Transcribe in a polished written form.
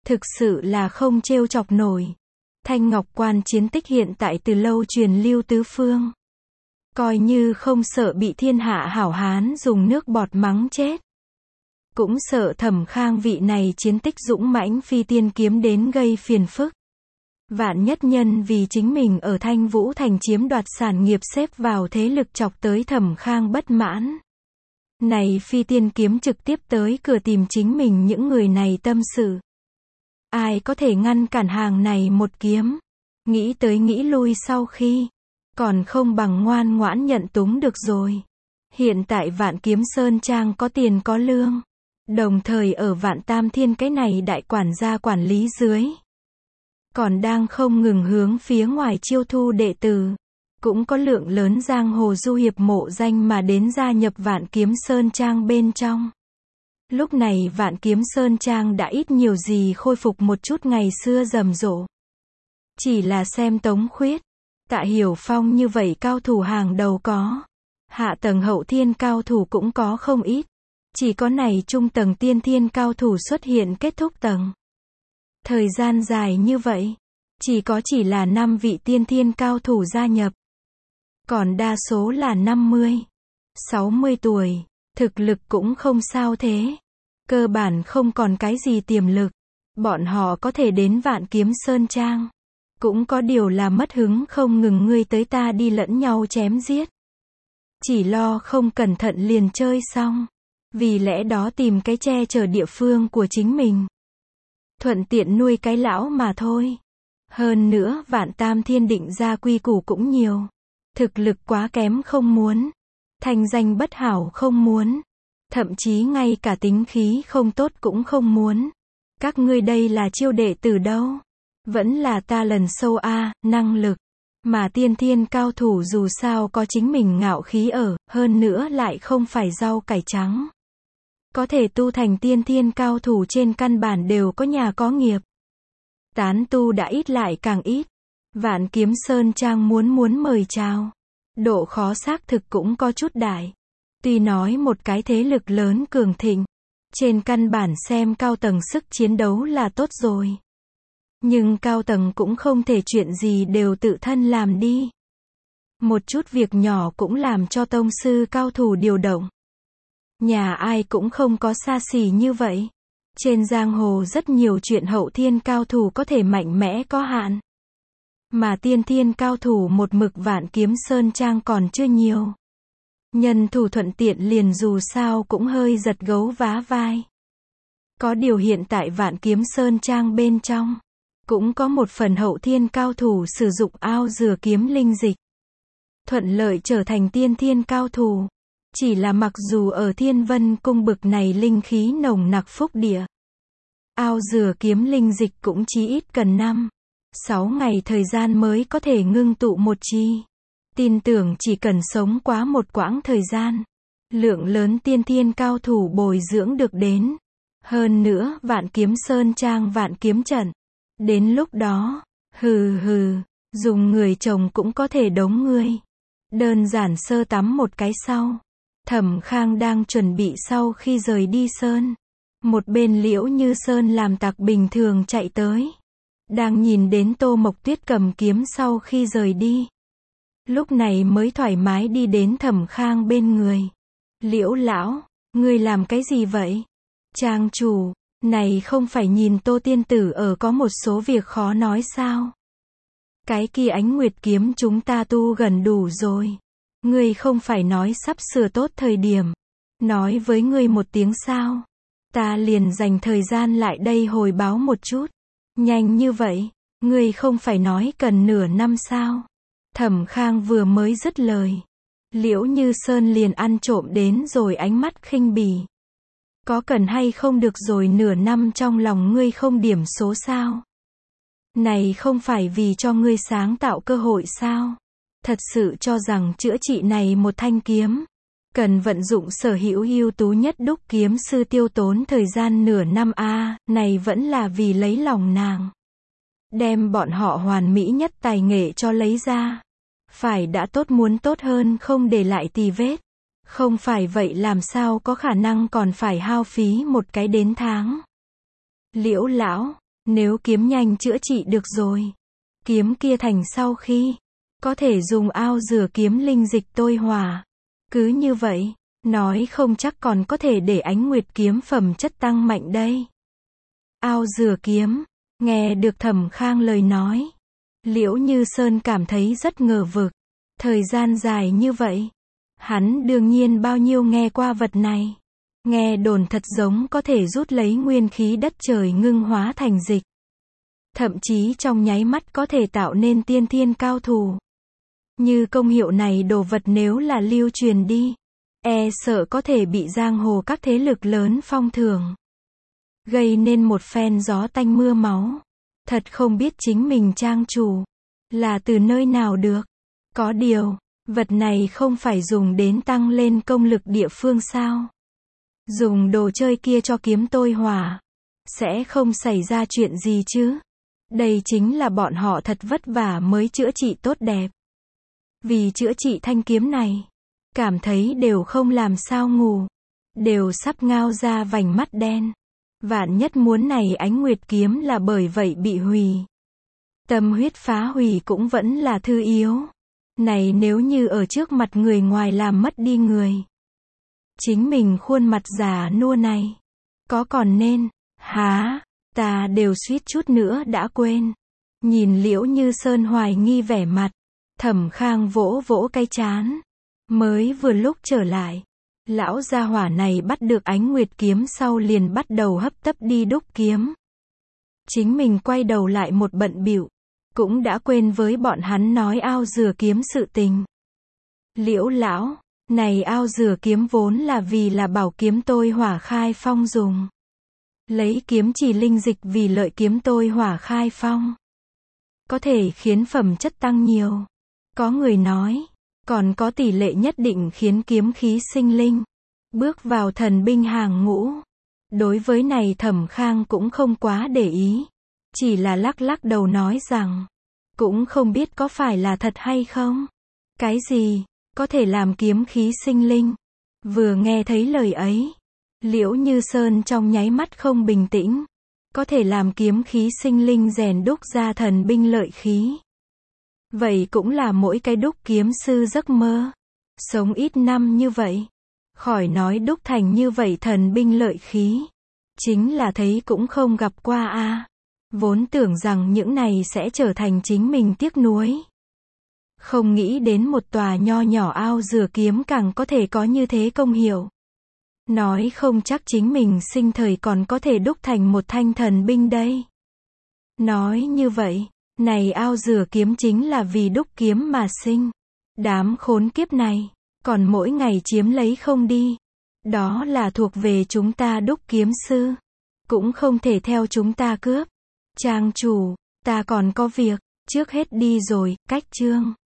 Thực sự là không trêu chọc nổi. Thanh Ngọc Quan chiến tích hiện tại từ lâu truyền lưu tứ phương. Coi như không sợ bị thiên hạ hảo hán dùng nước bọt mắng chết. Cũng sợ Thẩm Khang vị này chiến tích dũng mãnh phi tiên kiếm đến gây phiền phức. Vạn nhất nhân vì chính mình ở Thanh Vũ Thành chiếm đoạt sản nghiệp xếp vào thế lực chọc tới Thẩm Khang bất mãn. Này phi tiên kiếm trực tiếp tới cửa tìm chính mình những người này tâm sự. Ai có thể ngăn cản hàng này một kiếm? Nghĩ tới nghĩ lui sau khi, còn không bằng ngoan ngoãn nhận túng được rồi. Hiện tại Vạn Kiếm Sơn Trang có tiền có lương. Đồng thời ở Vạn Tam Thiên cái này đại quản gia quản lý dưới. Còn đang không ngừng hướng phía ngoài chiêu thu đệ tử. Cũng có lượng lớn giang hồ du hiệp mộ danh mà đến gia nhập Vạn Kiếm Sơn Trang bên trong. Lúc này Vạn Kiếm Sơn Trang đã ít nhiều gì khôi phục một chút ngày xưa rầm rộ. Chỉ là xem Tống Khuyết, Tạ Hiểu Phong như vậy cao thủ hàng đầu có. Hạ tầng hậu thiên cao thủ cũng có không ít. Chỉ có này trung tầng tiên thiên cao thủ xuất hiện kết thúc tầng. Thời gian dài như vậy, chỉ là 5 vị tiên thiên cao thủ gia nhập. Còn đa số là 50, 60 tuổi, thực lực cũng không sao thế. Cơ bản không còn cái gì tiềm lực. Bọn họ có thể đến Vạn Kiếm Sơn Trang. Cũng có điều là mất hứng không ngừng ngươi tới ta đi lẫn nhau chém giết. Chỉ lo không cẩn thận liền chơi xong. Vì lẽ đó tìm cái che chở địa phương của chính mình. Thuận tiện nuôi cái lão mà thôi. Hơn nữa Vạn Tam Thiên định ra quy củ cũng nhiều. Thực lực quá kém không muốn. Thành danh bất hảo không muốn. Thậm chí ngay cả tính khí không tốt cũng không muốn. Các ngươi đây là chiêu đệ từ đâu? Vẫn là ta lần sâu a, năng lực. Mà tiên thiên cao thủ dù sao có chính mình ngạo khí ở, hơn nữa lại không phải rau cải trắng. Có thể tu thành tiên thiên cao thủ trên căn bản đều có nhà có nghiệp. Tán tu đã ít lại càng ít. Vạn Kiếm Sơn Trang muốn mời chào. Độ khó xác thực cũng có chút đại. Tuy nói một cái thế lực lớn cường thịnh, trên căn bản xem cao tầng sức chiến đấu là tốt rồi. Nhưng cao tầng cũng không thể chuyện gì đều tự thân làm đi. Một chút việc nhỏ cũng làm cho tông sư cao thủ điều động. Nhà ai cũng không có xa xỉ như vậy. Trên giang hồ rất nhiều chuyện hậu thiên cao thủ có thể mạnh mẽ có hạn. Mà tiên thiên cao thủ một mực Vạn Kiếm Sơn Trang còn chưa nhiều. Nhân thủ thuận tiện liền dù sao cũng hơi giật gấu vá vai. Có điều hiện tại Vạn Kiếm Sơn Trang bên trong, cũng có một phần hậu thiên cao thủ sử dụng ao dừa kiếm linh dịch. Thuận lợi trở thành tiên thiên cao thủ. Chỉ là mặc dù ở Thiên Vân Cung bực này linh khí nồng nặc phúc địa. Ao dừa kiếm linh dịch cũng chí ít cần 5-6 ngày thời gian mới có thể ngưng tụ một chi. Tin tưởng chỉ cần sống quá một quãng thời gian, lượng lớn tiên thiên cao thủ bồi dưỡng được đến. Hơn nữa, Vạn Kiếm Sơn Trang Vạn Kiếm Trận. Đến lúc đó, dùng người chồng cũng có thể đống ngươi. Đơn giản sơ tắm một cái sau. Thẩm Khang đang chuẩn bị sau khi rời đi Sơn. Một bên Liễu Như Sơn làm tặc bình thường chạy tới. Đang nhìn đến Tô Mộc Tuyết cầm kiếm sau khi rời đi. Lúc này mới thoải mái đi đến Thẩm Khang bên người. Liễu lão, ngươi làm cái gì vậy? Trang chủ, này không phải nhìn Tô tiên tử ở có một số việc khó nói sao? Cái kia Ánh Nguyệt kiếm chúng ta tu gần đủ rồi. Ngươi không phải nói sắp sửa tốt thời điểm. Nói với ngươi một tiếng sao? Ta liền dành thời gian lại đây hồi báo một chút. Nhanh như vậy, ngươi không phải nói cần nửa năm sao? Thẩm Khang vừa mới dứt lời. Liễu Như Sơn liền ăn trộm đến rồi ánh mắt khinh bỉ. Có cần hay không được rồi nửa năm trong lòng ngươi không điểm số sao? Này không phải vì cho ngươi sáng tạo cơ hội sao? Thật sự cho rằng chữa trị này một thanh kiếm, cần vận dụng sở hữu ưu tú nhất đúc kiếm sư tiêu tốn thời gian nửa năm này vẫn là vì lấy lòng nàng. Đem bọn họ hoàn mỹ nhất tài nghệ cho lấy ra. Phải đã tốt muốn tốt hơn không để lại tì vết. Không phải vậy làm sao có khả năng còn phải hao phí một cái đến tháng. Liễu lão, Nếu kiếm nhanh chữa trị được rồi, kiếm kia thành sau khi, có thể dùng ao rửa kiếm linh dịch tôi hỏa. Cứ như vậy, nói không chắc còn có thể để Ánh Nguyệt kiếm phẩm chất tăng mạnh đây. Ao rửa kiếm, nghe được Thẩm Khang lời nói, Liễu Như Sơn cảm thấy rất ngờ vực. Thời gian dài như vậy, hắn đương nhiên bao nhiêu nghe qua vật này. Nghe đồn thật giống có thể rút lấy nguyên khí đất trời ngưng hóa thành dịch. Thậm chí trong nháy mắt có thể tạo nên tiên thiên cao thủ. Như công hiệu này đồ vật nếu là lưu truyền đi, e sợ có thể bị giang hồ các thế lực lớn phong thưởng. Gây nên một phen gió tanh mưa máu. Thật không biết chính mình trang chủ là từ nơi nào được. Có điều, vật này không phải dùng đến tăng lên công lực địa phương sao? Dùng đồ chơi kia cho kiếm tôi hỏa, sẽ không xảy ra chuyện gì chứ? Đây chính là bọn họ thật vất vả mới chữa trị tốt đẹp. Vì chữa trị thanh kiếm này, cảm thấy đều không làm sao ngủ, đều sắp ngao ra vành mắt đen. Vạn nhất muốn này Ánh Nguyệt kiếm là bởi vậy bị hủy. Tâm huyết phá hủy cũng vẫn là thư yếu. Này nếu như ở trước mặt người ngoài làm mất đi người. Chính mình khuôn mặt già nua này, có còn nên, há, ta đều suýt chút nữa đã quên. Nhìn Liễu Như Sơn hoài nghi vẻ mặt, Thẩm Khang vỗ vỗ cái trán. Mới vừa lúc trở lại, lão gia hỏa này bắt được Ánh Nguyệt kiếm sau liền bắt đầu hấp tấp đi đúc kiếm. Chính mình quay đầu lại một bận bịu, cũng đã quên với bọn hắn nói ao rửa kiếm sự tình. Liễu lão, này ao rửa kiếm vốn là vì là bảo kiếm tôi hỏa khai phong dùng. Lấy kiếm chỉ linh dịch vì lợi kiếm tôi hỏa khai phong, có thể khiến phẩm chất tăng nhiều. Có người nói, còn có tỷ lệ nhất định khiến kiếm khí sinh linh, bước vào thần binh hàng ngũ. Đối với này Thẩm Khang cũng không quá để ý, chỉ là lắc lắc đầu nói rằng, cũng không biết có phải là thật hay không. Cái gì, có thể làm kiếm khí sinh linh? Vừa nghe thấy lời ấy, Liễu Như Sơn trong nháy mắt không bình tĩnh. Có thể làm kiếm khí sinh linh rèn đúc ra thần binh lợi khí. Vậy cũng là mỗi cái đúc kiếm sư giấc mơ. Sống ít năm như vậy, khỏi nói đúc thành như vậy thần binh lợi khí, chính là thấy cũng không gặp qua a. Vốn tưởng rằng những này sẽ trở thành chính mình tiếc nuối. Không nghĩ đến một tòa nho nhỏ ao rửa kiếm càng có thể có như thế công hiệu. Nói không chắc chính mình sinh thời còn có thể đúc thành một thanh thần binh đây. Nói như vậy, này ao rửa kiếm chính là vì đúc kiếm mà sinh. Đám khốn kiếp này, còn mỗi ngày chiếm lấy không đi. Đó là thuộc về chúng ta đúc kiếm sư. Cũng không thể theo chúng ta cướp. Trang chủ, ta còn có việc, trước hết đi rồi, cách chương.